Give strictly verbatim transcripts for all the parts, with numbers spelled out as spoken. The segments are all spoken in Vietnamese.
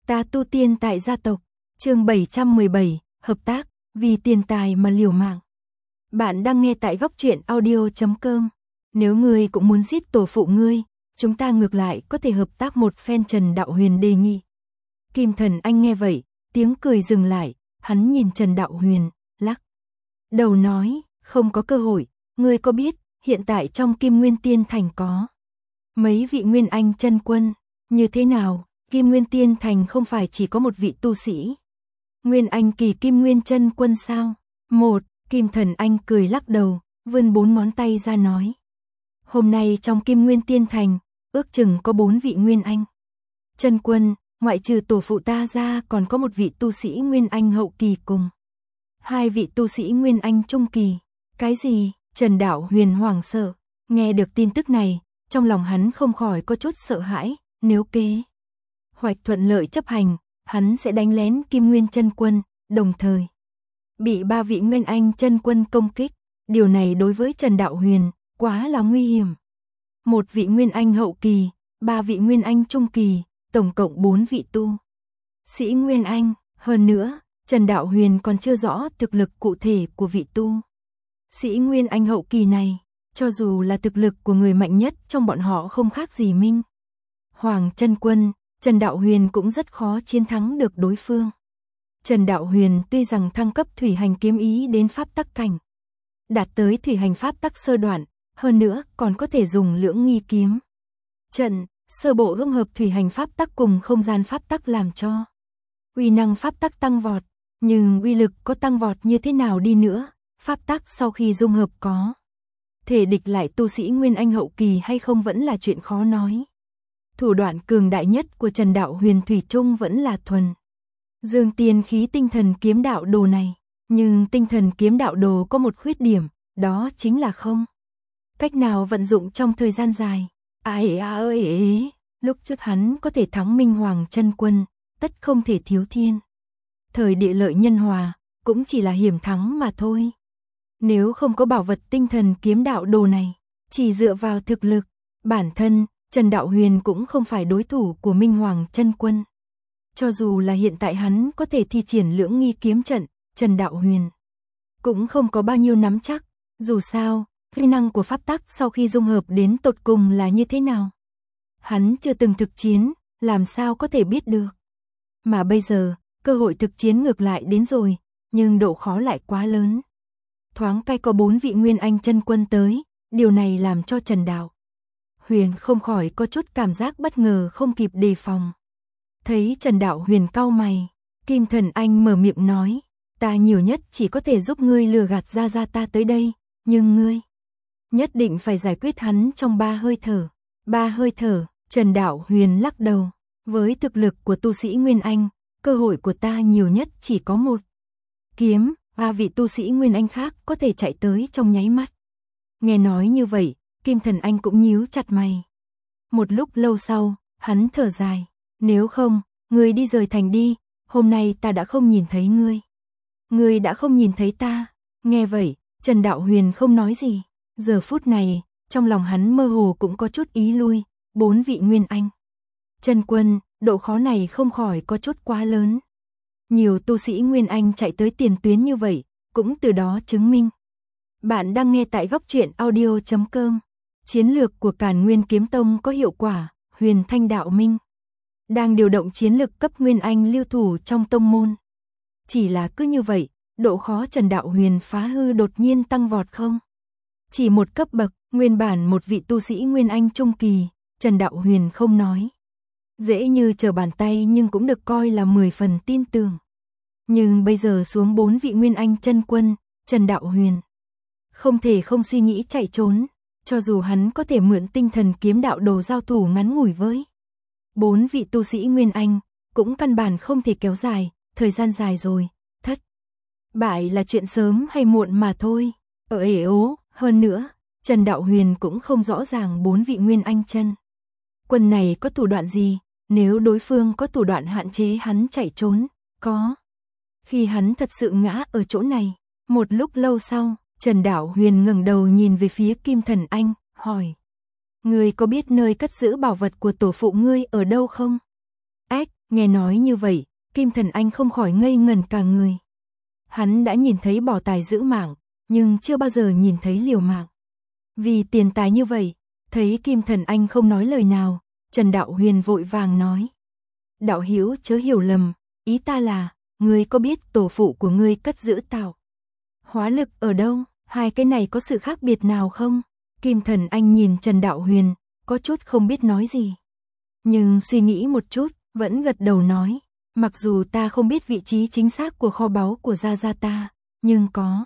Ta tu tiên tại gia tộc, chương bảy trăm mười bảy, hợp tác, vì tiền tài mà liều mạng. Bạn đang nghe tại góc truyện audio chấm com. Nếu ngươi cũng muốn giết tổ phụ ngươi, chúng ta ngược lại có thể hợp tác một phen. Trần Đạo Huyền đề nghị. Kim Thần Anh nghe vậy, tiếng cười dừng lại, hắn nhìn Trần Đạo Huyền, lắc đầu nói, không có cơ hội, ngươi có biết, hiện tại trong Kim Nguyên Tiên Thành có mấy vị Nguyên Anh chân quân, như thế nào? Kim Nguyên Tiên Thành không phải chỉ có một vị tu sĩ Nguyên Anh kỳ Kim Nguyên chân quân sao? Một, Kim Thần Anh cười lắc đầu, vươn bốn ngón tay ra nói. Hôm nay trong Kim Nguyên Tiên Thành, ước chừng có bốn vị Nguyên Anh chân quân, ngoại trừ tổ phụ ta ra còn có một vị tu sĩ Nguyên Anh hậu kỳ cùng hai vị tu sĩ Nguyên Anh trung kỳ. Cái gì? Trần Đạo Huyền hoảng sợ, nghe được tin tức này, trong lòng hắn không khỏi có chút sợ hãi, nếu kế hoạch thuận lợi chấp hành, hắn sẽ đánh lén Kim Nguyên chân quân, đồng thời bị ba vị Nguyên Anh chân quân công kích. Điều này đối với Trần Đạo Huyền quá là nguy hiểm. Một vị Nguyên Anh hậu kỳ, ba vị Nguyên Anh trung kỳ, tổng cộng bốn vị tu sĩ Nguyên Anh. Hơn nữa, Trần Đạo Huyền còn chưa rõ thực lực cụ thể của vị tu sĩ Nguyên Anh hậu kỳ này, cho dù là thực lực của người mạnh nhất trong bọn họ không khác gì Minh Hoàng chân quân, Trần Đạo Huyền cũng rất khó chiến thắng được đối phương. Trần Đạo Huyền tuy rằng thăng cấp thủy hành kiếm ý đến pháp tắc cảnh, đạt tới thủy hành pháp tắc sơ đoạn, hơn nữa còn có thể dùng lưỡng nghi kiếm trận, sơ bộ dung hợp thủy hành pháp tắc cùng không gian pháp tắc làm cho uy năng pháp tắc tăng vọt, nhưng uy lực có tăng vọt như thế nào đi nữa, pháp tắc sau khi dung hợp có thể địch lại tu sĩ Nguyên Anh hậu kỳ hay không vẫn là chuyện khó nói. Thủ đoạn cường đại nhất của Trần Đạo Huyền thủy chung vẫn là thuần dương tiên khí tinh thần kiếm đạo đồ này, nhưng tinh thần kiếm đạo đồ có một khuyết điểm, đó chính là không cách nào vận dụng trong thời gian dài. Ai à ơi ế, lúc trước hắn có thể thắng Minh Hoàng chân quân, tất không thể thiếu thiên thời địa lợi nhân hòa, cũng chỉ là hiểm thắng mà thôi. Nếu không có bảo vật tinh thần kiếm đạo đồ này, chỉ dựa vào thực lực bản thân, Trần Đạo Huyền cũng không phải đối thủ của Minh Hoàng chân quân. Cho dù là hiện tại hắn có thể thi triển lưỡng nghi kiếm trận, Trần Đạo Huyền cũng không có bao nhiêu nắm chắc. Dù sao, uy năng của pháp tắc sau khi dung hợp đến tột cùng là như thế nào, hắn chưa từng thực chiến, làm sao có thể biết được. Mà bây giờ, cơ hội thực chiến ngược lại đến rồi, nhưng độ khó lại quá lớn. Thoáng cái có bốn vị Nguyên Anh chân quân tới, điều này làm cho Trần Đạo Huyền không khỏi có chút cảm giác bất ngờ không kịp đề phòng. Thấy Trần Đạo Huyền cau mày, Kim Thần Anh mở miệng nói, ta nhiều nhất chỉ có thể giúp ngươi lừa gạt ra ra ta tới đây, nhưng ngươi nhất định phải giải quyết hắn trong ba hơi thở. Ba hơi thở, Trần Đạo Huyền lắc đầu, với thực lực của tu sĩ Nguyên Anh, cơ hội của ta nhiều nhất chỉ có một kiếm, ba vị tu sĩ Nguyên Anh khác có thể chạy tới trong nháy mắt. Nghe nói như vậy, Kim Thần Anh cũng nhíu chặt mày. Một lúc lâu sau, hắn thở dài, nếu không, ngươi đi rời thành đi, hôm nay ta đã không nhìn thấy ngươi. Ngươi đã không nhìn thấy ta. Nghe vậy, Trần Đạo Huyền không nói gì. Giờ phút này, trong lòng hắn mơ hồ cũng có chút ý lui, bốn vị Nguyên Anh chân quân, độ khó này không khỏi có chút quá lớn. Nhiều tu sĩ Nguyên Anh chạy tới tiền tuyến như vậy, cũng từ đó chứng minh. Bạn đang nghe tại góc truyện audio chấm com. Chiến lược của Càn Nguyên Kiếm Tông có hiệu quả, Huyền Thanh Đạo Minh đang điều động chiến lực cấp Nguyên Anh lưu thủ trong tông môn. Chỉ là cứ như vậy, độ khó Trần Đạo Huyền phá hư đột nhiên tăng vọt không? Chỉ một cấp bậc, nguyên bản một vị tu sĩ Nguyên Anh trung kỳ, Trần Đạo Huyền không nói dễ như trở bàn tay nhưng cũng được coi là mười phần tin tưởng. Nhưng bây giờ xuống bốn vị Nguyên Anh chân quân, Trần Đạo Huyền không thể không suy nghĩ chạy trốn, cho dù hắn có thể mượn tinh thần kiếm đạo đồ giao thủ ngắn ngủi với bốn vị tu sĩ Nguyên Anh, cũng căn bản không thể kéo dài, thời gian dài rồi, thất bại là chuyện sớm hay muộn mà thôi. Ở ể ố, hơn nữa, Trần Đạo Huyền cũng không rõ ràng bốn vị Nguyên Anh chân quân này có thủ đoạn gì, nếu đối phương có thủ đoạn hạn chế hắn chạy trốn, có khi hắn thật sự ngã ở chỗ này. Một lúc lâu sau, Trần Đạo Huyền ngẩng đầu nhìn về phía Kim Thần Anh, hỏi, ngươi có biết nơi cất giữ bảo vật của tổ phụ ngươi ở đâu không? Ếch, Nghe nói như vậy, Kim Thần Anh không khỏi ngây ngẩn cả người. Hắn đã nhìn thấy bỏ tài giữ mạng, nhưng chưa bao giờ nhìn thấy liều mạng. Vì tiền tài như vậy, thấy Kim Thần Anh không nói lời nào, Trần Đạo Huyền vội vàng nói. Đạo hữu chớ hiểu lầm, ý ta là, ngươi có biết tổ phụ của ngươi cất giữ tạo hóa lực ở đâu, hai cái này có sự khác biệt nào không? Kim Thần Anh nhìn Trần Đạo Huyền, có chút không biết nói gì. Nhưng suy nghĩ một chút, vẫn gật đầu nói, mặc dù ta không biết vị trí chính xác của kho báu của gia gia ta, nhưng có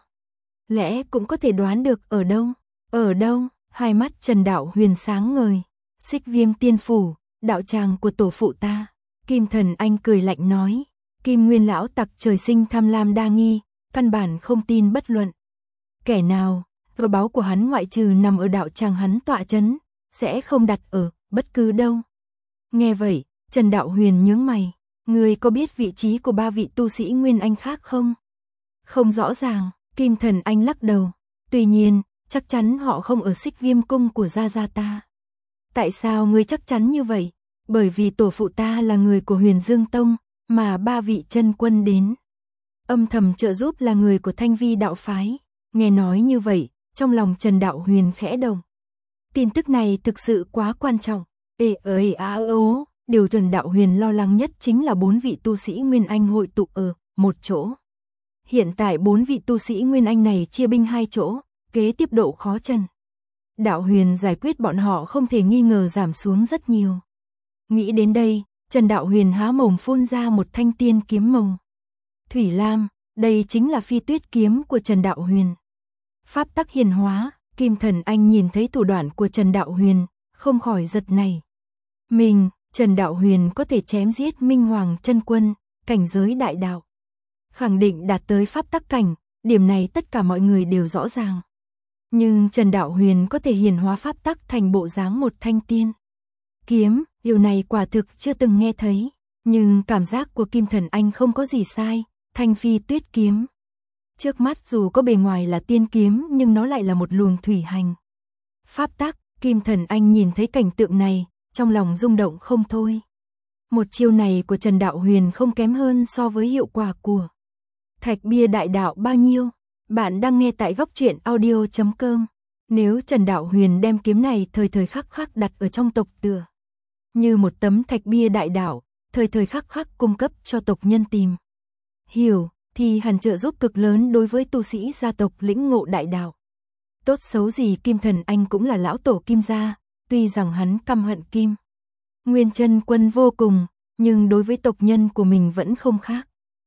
lẽ cũng có thể đoán được ở đâu. Ở đâu? Hai mắt Trần Đạo Huyền sáng ngời. Xích Viêm Tiên Phủ, đạo tràng của tổ phụ ta. Kim Thần Anh cười lạnh nói, Kim Nguyên lão tặc trời sinh tham lam đa nghi, căn bản không tin bất luận kẻ nào, kho báu của hắn ngoại trừ nằm ở đạo tràng hắn tọa trấn, sẽ không đặt ở bất cứ đâu. Nghe vậy, Trần Đạo Huyền nhướng mày, ngươi có biết vị trí của ba vị tu sĩ Nguyên Anh khác không? Không rõ ràng, Kim Thần Anh lắc đầu, tuy nhiên, chắc chắn họ không ở Xích Viêm cung của gia gia ta. Tại sao ngươi chắc chắn như vậy? Bởi vì tổ phụ ta là người của Huyền Dương Tông, mà ba vị chân quân đến âm thầm trợ giúp là người của Thanh Vi đạo phái. Nghe nói như vậy, trong lòng Trần Đạo Huyền khẽ động. Tin tức này thực sự quá quan trọng. Ê ơi á ố, điều Trần Đạo Huyền lo lắng nhất chính là bốn vị tu sĩ Nguyên Anh hội tụ ở một chỗ. Hiện tại bốn vị tu sĩ Nguyên Anh này chia binh hai chỗ, kế tiếp độ khó Trần Đạo Huyền giải quyết bọn họ không thể nghi ngờ giảm xuống rất nhiều. Nghĩ đến đây, Trần Đạo Huyền há mồm phun ra một thanh tiên kiếm màu thủy lam, đây chính là Phi Tuyết kiếm của Trần Đạo Huyền. Pháp tắc hiền hóa, Kim Thần Anh nhìn thấy thủ đoạn của Trần Đạo Huyền, không khỏi giật nảy. Mình, Trần Đạo Huyền có thể chém giết Minh Hoàng chân quân, cảnh giới đại đạo. Khẳng định đạt tới pháp tắc cảnh, điểm này tất cả mọi người đều rõ ràng. Nhưng Trần Đạo Huyền có thể hiển hóa pháp tắc thành bộ dáng một thanh tiên kiếm, điều này quả thực chưa từng nghe thấy. Nhưng cảm giác của Kim Thần Anh không có gì sai, thanh Phi Tuyết kiếm. Trước mắt dù có bề ngoài là tiên kiếm nhưng nó lại là một luồng thủy hành. Pháp tắc, Kim Thần Anh nhìn thấy cảnh tượng này, trong lòng rung động không thôi. Một chiêu này của Trần Đạo Huyền không kém hơn so với hiệu quả của Thạch Bia Đại Đạo bao nhiêu. Bạn đang nghe tại góc truyện audio chấm com. Nếu Trần Đạo Huyền đem kiếm này thời thời khắc khắc đặt ở trong tộc tựa như một tấm thạch bia đại đạo, thời thời khắc khắc cung cấp cho tộc nhân tìm hiểu, thì hẳn trợ giúp cực lớn đối với tu sĩ gia tộc lĩnh ngộ đại đạo. Tốt xấu gì Kim Thần Anh cũng là lão tổ Kim gia, tuy rằng hắn căm hận Kim Nguyên chân quân vô cùng, nhưng đối với tộc nhân của mình vẫn không khác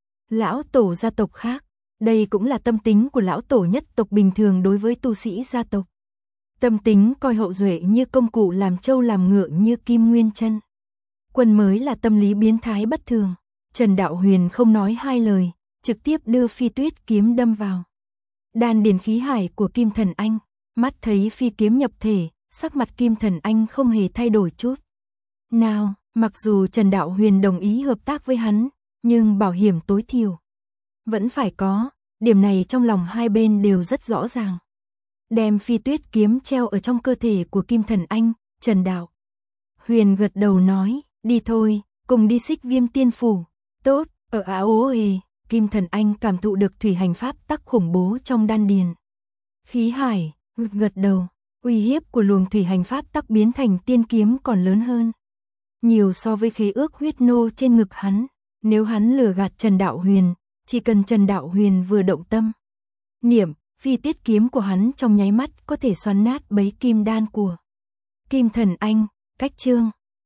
lão tổ gia tộc khác. Đây cũng là tâm tính của lão tổ nhất tộc bình thường đối với tu sĩ gia tộc. Tâm tính coi hậu duệ như công cụ làm trâu làm ngựa như Kim Nguyên chân quân mới là tâm lý biến thái bất thường. Trần Đạo Huyền không nói hai lời, trực tiếp đưa Phi Tuyết kiếm đâm vào đan điền khí hải của Kim Thần Anh. Mắt thấy phi kiếm nhập thể, sắc mặt Kim Thần Anh không hề thay đổi chút nào. Mặc dù Trần Đạo Huyền đồng ý hợp tác với hắn, nhưng bảo hiểm tối thiểu vẫn phải có, điểm này trong lòng hai bên đều rất rõ ràng. Đem Phi Tuyết kiếm treo ở trong cơ thể của Kim Thần Anh, Trần Đạo Huyền gật đầu nói, đi thôi, cùng đi Xích Viêm Tiên Phủ. Tốt, ở á ố hề, Kim Thần Anh cảm thụ được thủy hành pháp tắc khủng bố trong đan điền khí hải, gật đầu. Uy hiếp của luồng thủy hành pháp tắc biến thành tiên kiếm còn lớn hơn nhiều so với khế ước huyết nô trên ngực hắn. Nếu hắn lừa gạt Trần Đạo Huyền, chỉ cần Trần Đạo Huyền vừa động tâm niệm, Phi Tuyết kiếm của hắn trong nháy mắt có thể xoắn nát bấy kim đan của Kim Thần Anh. Cách chương